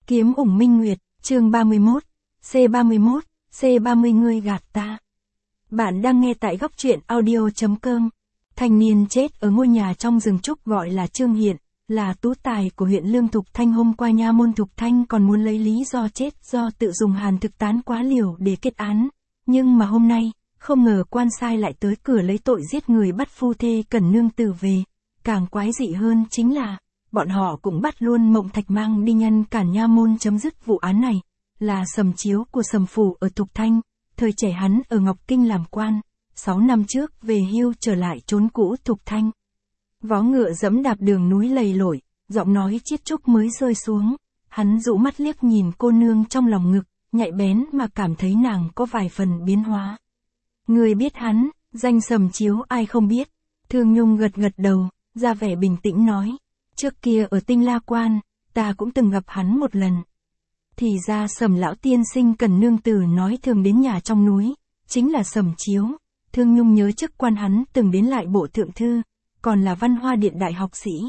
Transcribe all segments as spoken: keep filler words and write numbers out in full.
Kiếm ủng minh nguyệt, chương ba mươi mốt, C ba mươi mốt, C ba mươi ngươi gạt ta. Bạn đang nghe tại góc truyện audio.com. Thanh niên chết ở ngôi nhà trong rừng trúc gọi là Trương Hiện, là tú tài của huyện Lương Thục Thanh. Hôm qua nha môn Thục Thanh còn muốn lấy lý do chết do tự dùng hàn thực tán quá liều để kết án. Nhưng mà hôm nay, không ngờ quan sai lại tới cửa lấy tội giết người bắt phu thê Cẩn Nương Tử về. Càng quái dị hơn chính là, bọn họ cũng bắt luôn Mộng Thạch mang đi ngăn cản nha môn chấm dứt vụ án này. Là Sầm Chiếu của Sầm Phủ ở Thục Thanh, thời trẻ hắn ở Ngọc Kinh làm quan, sáu năm trước về hưu trở lại trốn cũ Thục Thanh. Vó ngựa dẫm đạp đường núi lầy lội, giọng nói chiết chúc mới rơi xuống, hắn dụ mắt liếc nhìn cô nương trong lòng ngực, nhạy bén mà cảm thấy nàng có vài phần biến hóa. Người biết hắn, danh Sầm Chiếu ai không biết. Thương Nhung gật gật đầu, ra vẻ bình tĩnh nói, trước kia ở Tinh La Quan, ta cũng từng gặp hắn một lần. Thì ra Sầm lão tiên sinh Cẩn Nương Tử nói thường đến nhà trong núi, chính là Sầm Chiếu. Thương Nhung nhớ chức quan hắn từng đến lại bộ thượng thư, còn là Văn Hoa Điện đại học sĩ.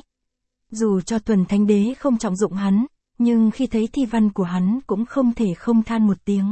Dù cho Thuần Thánh Đế không trọng dụng hắn, nhưng khi thấy thi văn của hắn cũng không thể không than một tiếng.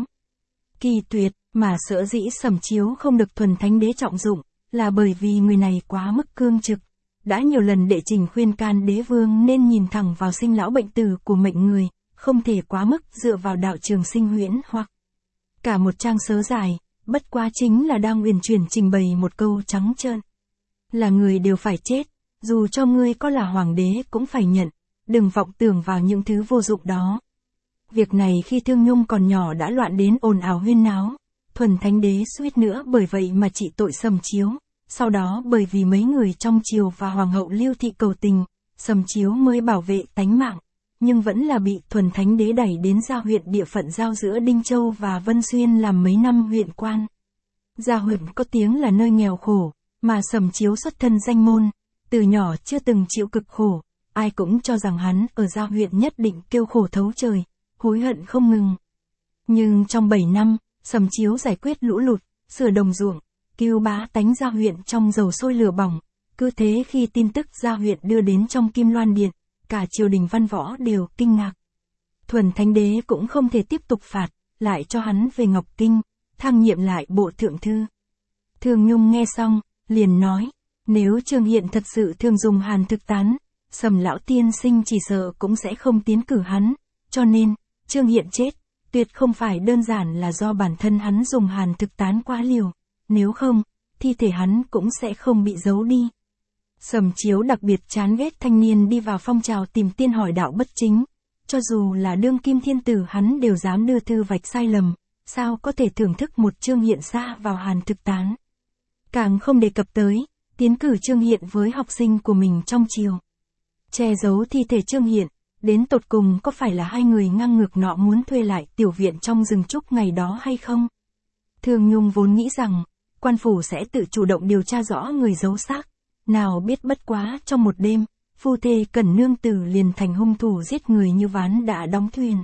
Kỳ tuyệt, mà sở dĩ Sầm Chiếu không được Thuần Thánh Đế trọng dụng, là bởi vì người này quá mức cương trực. Đã nhiều lần đệ trình khuyên can đế vương nên nhìn thẳng vào sinh lão bệnh tử của mệnh người, không thể quá mức dựa vào đạo trường sinh huyễn hoặc. Cả một trang sớ dài, bất quá chính là đang uyển chuyển trình bày một câu trắng trơn. Là người đều phải chết, dù cho ngươi có là hoàng đế cũng phải nhận, đừng vọng tưởng vào những thứ vô dụng đó. Việc này khi Thương Nhung còn nhỏ đã loạn đến ồn ào huyên náo, Thuần Thánh Đế suýt nữa bởi vậy mà trị tội Sầm Chiếu. Sau đó bởi vì mấy người trong triều và Hoàng hậu Lưu Thị cầu tình, Sầm Chiếu mới bảo vệ tánh mạng, nhưng vẫn là bị Thuần Thánh Đế đẩy đến Gia huyện địa phận giao giữa Đinh Châu và Vân Xuyên làm mấy năm huyện quan. Gia huyện có tiếng là nơi nghèo khổ, mà Sầm Chiếu xuất thân danh môn, từ nhỏ chưa từng chịu cực khổ, ai cũng cho rằng hắn ở Gia huyện nhất định kêu khổ thấu trời, hối hận không ngừng. Nhưng trong bảy năm, Sầm Chiếu giải quyết lũ lụt, sửa đồng ruộng, cứu bá tánh Gia huyện trong dầu sôi lửa bỏng. Cứ thế khi tin tức Gia huyện đưa đến trong Kim Loan Điện, cả triều đình văn võ đều kinh ngạc. Thuần Thánh Đế cũng không thể tiếp tục phạt, lại cho hắn về Ngọc Kinh, thăng nhiệm lại bộ thượng thư. Thương Nhung nghe xong, liền nói, nếu Trương Hiện thật sự thường dùng hàn thực tán, Sầm lão tiên sinh chỉ sợ cũng sẽ không tiến cử hắn, cho nên, Trương Hiện chết, tuyệt không phải đơn giản là do bản thân hắn dùng hàn thực tán quá liều. Nếu không, thi thể hắn cũng sẽ không bị giấu đi. Sầm Chiếu đặc biệt chán ghét thanh niên đi vào phong trào tìm tiên hỏi đạo bất chính. Cho dù là đương kim thiên tử hắn đều dám đưa thư vạch sai lầm, sao có thể thưởng thức một Trương Hiện xa vào hàn thực tán. Càng không đề cập tới, tiến cử Trương Hiện với học sinh của mình trong triều. Che giấu thi thể Trương Hiện, đến tột cùng có phải là hai người ngang ngược nọ muốn thuê lại tiểu viện trong rừng trúc ngày đó hay không? Thương Nhung vốn nghĩ rằng, quan phủ sẽ tự chủ động điều tra rõ người giấu xác, nào biết bất quá trong một đêm, phu thê Cẩn Nương Tử liền thành hung thủ giết người như ván đã đóng thuyền.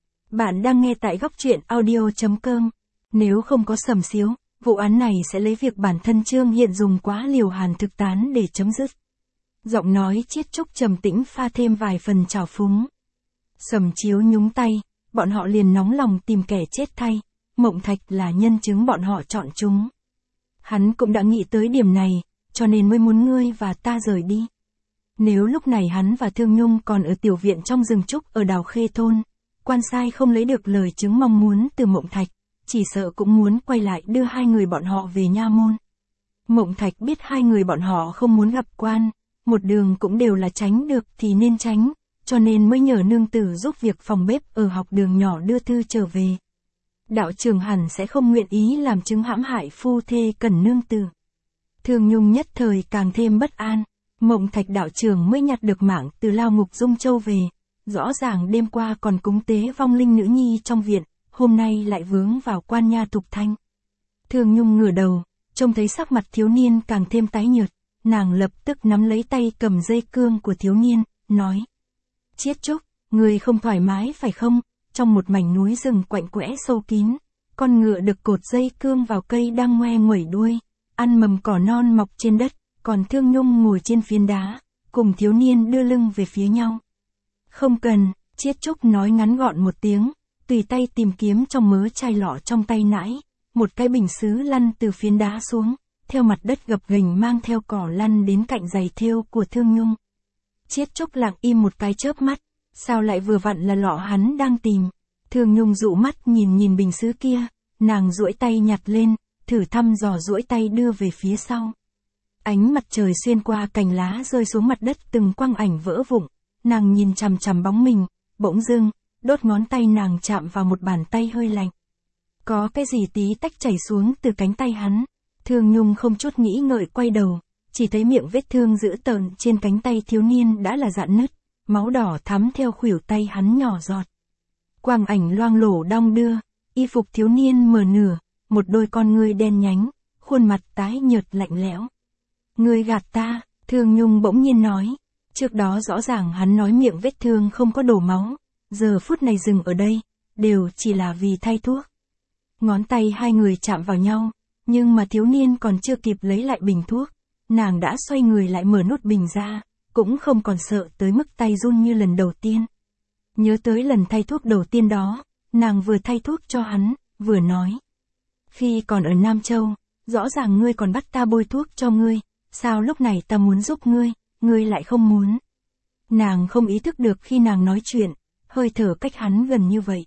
Bạn đang nghe tại góc truyện audio.com. Nếu không có Sầm Chiếu, vụ án này sẽ lấy việc bản thân Trương Hiện dùng quá liều hàn thực tán để chấm dứt. Giọng nói chiết chúc trầm tĩnh pha thêm vài phần trào phúng. Sầm Chiếu nhúng tay, bọn họ liền nóng lòng tìm kẻ chết thay. Mộng Thạch là nhân chứng bọn họ chọn chúng. Hắn cũng đã nghĩ tới điểm này, cho nên mới muốn ngươi và ta rời đi. Nếu lúc này hắn và Thương Nhung còn ở tiểu viện trong rừng trúc ở Đào Khê Thôn, quan sai không lấy được lời chứng mong muốn từ Mộng Thạch, chỉ sợ cũng muốn quay lại đưa hai người bọn họ về nha môn. Mộng Thạch biết hai người bọn họ không muốn gặp quan, một đường cũng đều là tránh được thì nên tránh, cho nên mới nhờ nương tử giúp việc phòng bếp ở học đường nhỏ đưa thư trở về. Đạo trường hẳn sẽ không nguyện ý làm chứng hãm hại phu thê Cẩn Nương Tử. Thương Nhung nhất thời càng thêm bất an, Mộng Thạch đạo trưởng mới nhặt được mạng từ lao ngục Dung Châu về, rõ ràng đêm qua còn cúng tế vong linh nữ nhi trong viện, hôm nay lại vướng vào quan nha Thục Thanh. Thương Nhung ngửa đầu, trông thấy sắc mặt thiếu niên càng thêm tái nhợt, nàng lập tức nắm lấy tay cầm dây cương của thiếu niên, nói: Chiết Chúc, người không thoải mái phải không? Trong một mảnh núi rừng quạnh quẽ sâu kín, con ngựa được cột dây cương vào cây đang ngoe nguẩy đuôi, ăn mầm cỏ non mọc trên đất, còn Thương Nhung ngồi trên phiến đá, cùng thiếu niên đưa lưng về phía nhau. Không cần, Chiết Trúc nói ngắn gọn một tiếng, tùy tay tìm kiếm trong mớ chai lọ trong tay nãy, một cái bình sứ lăn từ phiến đá xuống, theo mặt đất gập ghềnh mang theo cỏ lăn đến cạnh giày thêu của Thương Nhung. Chiết Trúc lặng im một cái chớp mắt, sao lại vừa vặn là lọ hắn đang tìm. Thương Nhung dụ mắt nhìn nhìn bình sứ kia, nàng duỗi tay nhặt lên, thử thăm dò duỗi tay đưa về phía sau. Ánh mặt trời xuyên qua cành lá rơi xuống mặt đất từng quang ảnh vỡ vụn, nàng nhìn chằm chằm bóng mình, bỗng dưng, đốt ngón tay nàng chạm vào một bàn tay hơi lạnh. Có cái gì tí tách chảy xuống từ cánh tay hắn. Thương Nhung không chút nghĩ ngợi quay đầu, chỉ thấy miệng vết thương dữ tợn trên cánh tay thiếu niên đã là rạn nứt, máu đỏ thắm theo khuỷu tay hắn nhỏ giọt. Quang ảnh loang lổ đong đưa, y phục thiếu niên mở nửa, một đôi con ngươi đen nhánh, khuôn mặt tái nhợt lạnh lẽo. Ngươi gạt ta, Thương Nhung bỗng nhiên nói. Trước đó rõ ràng hắn nói miệng vết thương không có đổ máu, giờ phút này dừng ở đây, đều chỉ là vì thay thuốc. Ngón tay hai người chạm vào nhau, nhưng mà thiếu niên còn chưa kịp lấy lại bình thuốc, nàng đã xoay người lại mở nút bình ra, cũng không còn sợ tới mức tay run như lần đầu tiên. Nhớ tới lần thay thuốc đầu tiên đó, nàng vừa thay thuốc cho hắn, vừa nói. Khi còn ở Nam Châu, rõ ràng ngươi còn bắt ta bôi thuốc cho ngươi, sao lúc này ta muốn giúp ngươi, ngươi lại không muốn. Nàng không ý thức được khi nàng nói chuyện, hơi thở cách hắn gần như vậy.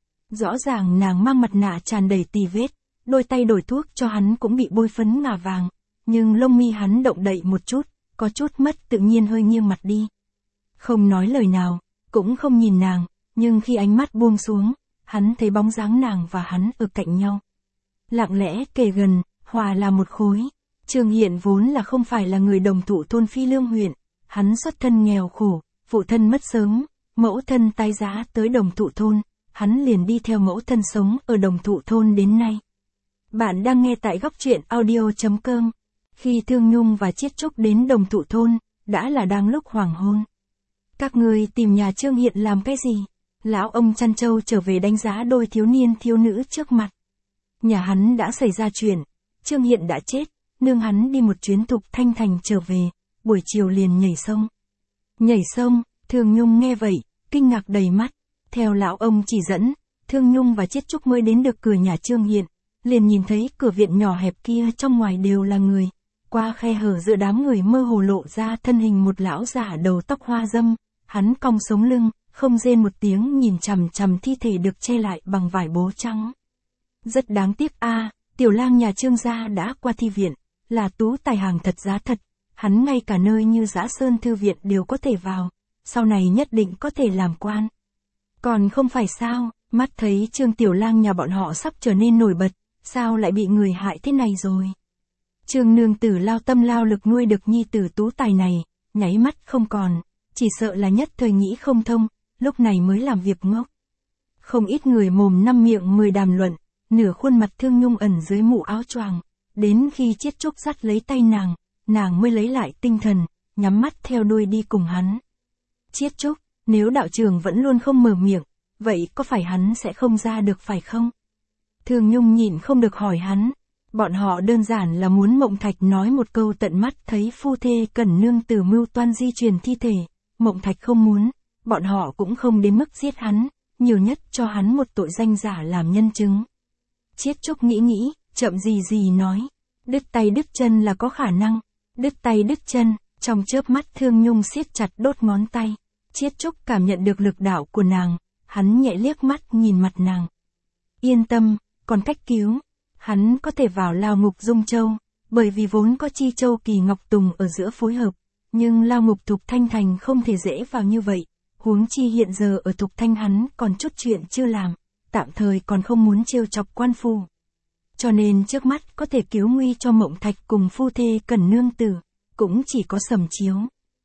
Rõ ràng nàng mang mặt nạ tràn đầy tì vết, đôi tay đổi thuốc cho hắn cũng bị bôi phấn ngà vàng, nhưng lông mi hắn động đậy một chút, có chút mất tự nhiên hơi nghiêng mặt đi. Không nói lời nào, cũng không nhìn nàng, nhưng khi ánh mắt buông xuống, hắn thấy bóng dáng nàng và hắn ở cạnh nhau. Lặng lẽ kề gần, hòa là một khối. Trương Hiện vốn là không phải là người đồng thụ thôn Phi Lương huyện, hắn xuất thân nghèo khổ, phụ thân mất sớm, mẫu thân tái giá tới đồng thụ thôn, hắn liền đi theo mẫu thân sống ở đồng thụ thôn đến nay. Bạn đang nghe tại góc truyện audio chấm com. Khi Thương Nhung và Chiết Trúc đến đồng thụ thôn, đã là đang lúc hoàng hôn. Các ngươi tìm nhà Trương Hiện làm cái gì? Lão ông chăn trâu trở về đánh giá đôi thiếu niên thiếu nữ trước mặt. Nhà hắn đã xảy ra chuyện, Trương Hiện đã chết, nương hắn đi một chuyến Thục Thanh Thành trở về, buổi chiều liền nhảy sông. Nhảy sông, Thương Nhung nghe vậy, kinh ngạc đầy mắt. Theo lão ông chỉ dẫn, Thương Nhung và Chiết Trúc mới đến được cửa nhà Trương Hiện, liền nhìn thấy cửa viện nhỏ hẹp kia trong ngoài đều là người. Qua khe hở giữa đám người mơ hồ lộ ra thân hình một lão giả đầu tóc hoa dâm, hắn cong sống lưng, không rên một tiếng nhìn chằm chằm thi thể được che lại bằng vải bố trắng. Rất đáng tiếc a, à, tiểu lang nhà Trương gia đã qua thi viện, là tú tài hàng thật giá thật, hắn ngay cả nơi như Dã Sơn thư viện đều có thể vào, sau này nhất định có thể làm quan. Còn không phải sao, mắt thấy Trương tiểu lang nhà bọn họ sắp trở nên nổi bật, sao lại bị người hại thế này rồi. Trương nương tử lao tâm lao lực nuôi được nhi tử tú tài này, nháy mắt không còn, chỉ sợ là nhất thời nghĩ không thông, lúc này mới làm việc ngốc. Không ít người mồm năm miệng mười đàm luận, nửa khuôn mặt Thương Nhung ẩn dưới mũ áo choàng, đến khi Chiết Trúc dắt lấy tay nàng, nàng mới lấy lại tinh thần, nhắm mắt theo đuôi đi cùng hắn. Chiết Trúc, nếu đạo trưởng vẫn luôn không mở miệng, vậy có phải hắn sẽ không ra được phải không? Thương Nhung nhịn không được hỏi hắn. Bọn họ đơn giản là muốn Mộng Thạch nói một câu tận mắt thấy phu thê Cẩn nương tử mưu toan di truyền thi thể. Mộng Thạch không muốn, bọn họ cũng không đến mức giết hắn, nhiều nhất cho hắn một tội danh giả làm nhân chứng. Chiết Trúc nghĩ nghĩ, chậm gì gì nói, đứt tay đứt chân là có khả năng, đứt tay đứt chân, trong chớp mắt Thương Nhung siết chặt đốt ngón tay. Chiết Trúc cảm nhận được lực đạo của nàng, hắn nhẹ liếc mắt nhìn mặt nàng. Yên tâm, còn cách cứu. Hắn có thể vào lao ngục Dung Châu, bởi vì vốn có Chi Châu Kỳ Ngọc Tùng ở giữa phối hợp, nhưng lao ngục Thục Thanh Thành không thể dễ vào như vậy, huống chi hiện giờ ở Thục Thanh hắn còn chút chuyện chưa làm, tạm thời còn không muốn trêu chọc quan phu. Cho nên trước mắt có thể cứu nguy cho Mộng Thạch cùng phu thê Cẩn nương tử, cũng chỉ có Sầm Chiếu.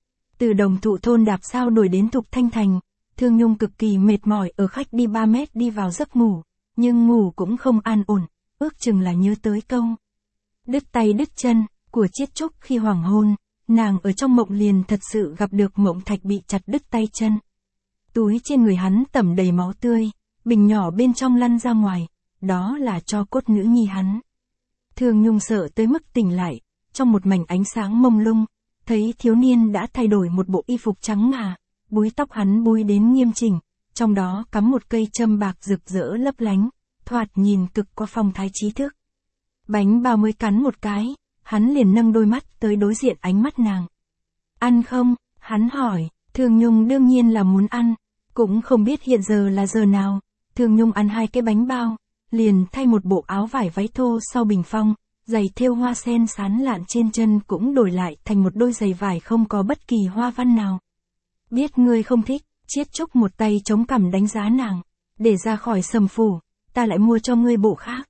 Từ đồng thụ thôn đạp sao đuổi đến Thục Thanh Thành, Thương Nhung cực kỳ mệt mỏi ở khách đi ba mét đi vào giấc ngủ, nhưng ngủ cũng không an ổn. Ước chừng là nhớ tới câu đứt tay đứt chân của Chiết Trúc khi hoàng hôn, nàng ở trong mộng liền thật sự gặp được Mộng Thạch bị chặt đứt tay chân. Túi trên người hắn tẩm đầy máu tươi, bình nhỏ bên trong lăn ra ngoài, đó là tro cốt nữ nhi hắn. Thương Nhung sợ tới mức tỉnh lại, trong một mảnh ánh sáng mông lung, thấy thiếu niên đã thay đổi một bộ y phục trắng ngà, búi tóc hắn búi đến nghiêm chỉnh, trong đó cắm một cây châm bạc rực rỡ lấp lánh, thoạt nhìn cực có phong thái trí thức. Bánh bao mới cắn một cái, hắn liền nâng đôi mắt tới đối diện ánh mắt nàng. Ăn không? Hắn hỏi. Thương Nhung đương nhiên là muốn ăn, cũng không biết hiện giờ là giờ nào. Thương Nhung ăn hai cái bánh bao, liền thay một bộ áo vải váy thô sau bình phong, giày thêu hoa sen sán lạn trên chân cũng đổi lại thành một đôi giày vải không có bất kỳ hoa văn nào. Biết ngươi không thích, Chiết Trúc một tay chống cằm đánh giá nàng. Để ra khỏi Sầm Phủ, ta lại mua cho ngươi bộ khác.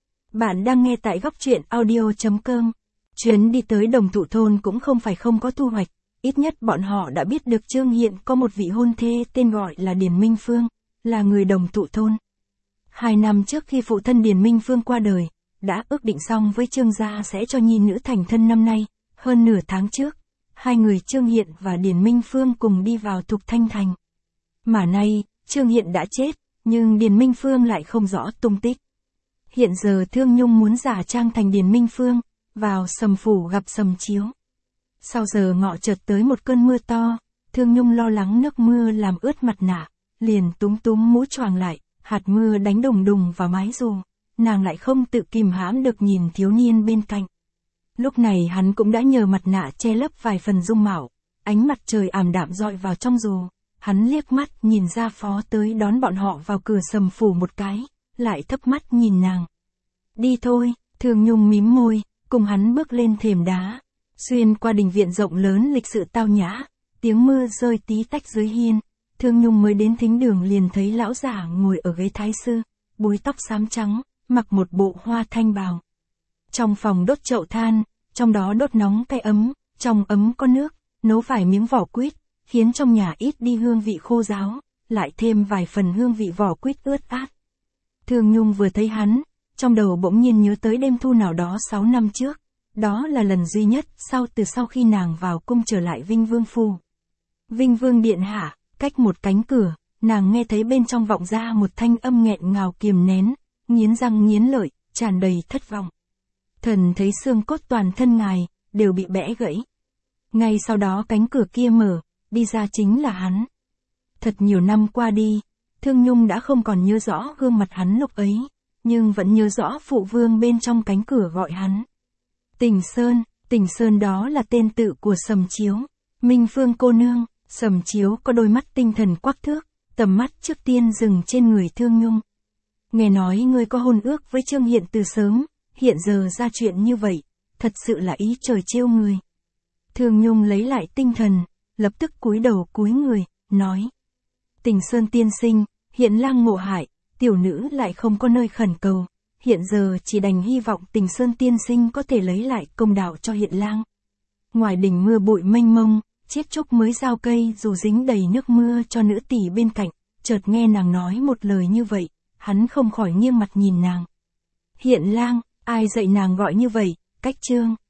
Bạn đang nghe tại góc truyện audio chấm com. Chuyến đi tới Đồng Thụ Thôn cũng không phải không có thu hoạch, ít nhất bọn họ đã biết được Trương Hiện có một vị hôn thê tên gọi là Điền Minh Phương, là người Đồng Thụ Thôn. Hai năm trước khi phụ thân Điền Minh Phương qua đời, đã ước định xong với Trương gia sẽ cho nhi nữ thành thân năm nay. Hơn nửa tháng trước, hai người Trương Hiện và Điền Minh Phương cùng đi vào Thục Thanh Thành. Mà nay, Trương Hiện đã chết, nhưng Điền Minh Phương lại không rõ tung tích. Hiện giờ Thương Nhung muốn giả trang thành Điền Minh Phương, vào Sầm Phủ gặp Sầm Chiếu. Sau giờ ngọ chợt tới một cơn mưa to, Thương Nhung lo lắng nước mưa làm ướt mặt nạ, liền túm túm mũ choàng lại, hạt mưa đánh đùng đùng vào mái dù, nàng lại không tự kìm hãm được nhìn thiếu niên bên cạnh. Lúc này hắn cũng đã nhờ mặt nạ che lấp vài phần dung mạo, ánh mặt trời ảm đạm dọi vào trong dù, hắn liếc mắt nhìn ra phó tới đón bọn họ vào cửa Sầm Phủ một cái, lại thấp mắt nhìn nàng. Đi thôi, Thương Nhung mím môi, cùng hắn bước lên thềm đá, xuyên qua đình viện rộng lớn lịch sự tao nhã, tiếng mưa rơi tí tách dưới hiên. Thương Nhung mới đến thính đường liền thấy lão giả ngồi ở ghế thái sư, búi tóc xám trắng, mặc một bộ hoa thanh bào. Trong phòng đốt chậu than, trong đó đốt nóng cái ấm, trong ấm có nước, nấu vài miếng vỏ quýt, khiến trong nhà ít đi hương vị khô ráo, lại thêm vài phần hương vị vỏ quýt ướt át. Thương Nhung vừa thấy hắn, trong đầu bỗng nhiên nhớ tới đêm thu nào đó sáu năm trước, đó là lần duy nhất sau từ sau khi nàng vào cung trở lại Vinh Vương Phủ. Vinh Vương điện hạ, cách một cánh cửa, nàng nghe thấy bên trong vọng ra một thanh âm nghẹn ngào kiềm nén, nghiến răng nghiến lợi, tràn đầy thất vọng. Thần thấy xương cốt toàn thân ngài, đều bị bẽ gãy. Ngay sau đó cánh cửa kia mở, đi ra chính là hắn. Thật nhiều năm qua đi, Thương Nhung đã không còn nhớ rõ gương mặt hắn lúc ấy, nhưng vẫn nhớ rõ phụ vương bên trong cánh cửa gọi hắn. Tình Sơn, Tình Sơn đó là tên tự của Sầm Chiếu. Minh Phương cô nương. Sầm Chiếu có đôi mắt tinh thần quắc thước, tầm mắt trước tiên dừng trên người Thương Nhung. Nghe nói ngươi có hôn ước với Trương Hiện từ sớm, hiện giờ ra chuyện như vậy, thật sự là ý trời trêu người. Thương Nhung lấy lại tinh thần, lập tức cúi đầu cúi người, nói. Tình Sơn tiên sinh, Hiện lang ngộ hại, tiểu nữ lại không có nơi khẩn cầu, hiện giờ chỉ đành hy vọng Tình Sơn tiên sinh có thể lấy lại công đạo cho Hiện lang. Ngoài đỉnh mưa bụi mênh mông, Chiết Trúc mới giao cây dù dính đầy nước mưa cho nữ tỷ bên cạnh, chợt nghe nàng nói một lời như vậy, hắn không khỏi nghiêng mặt nhìn nàng. Hiện lang, ai dạy nàng gọi như vậy, cách Trương?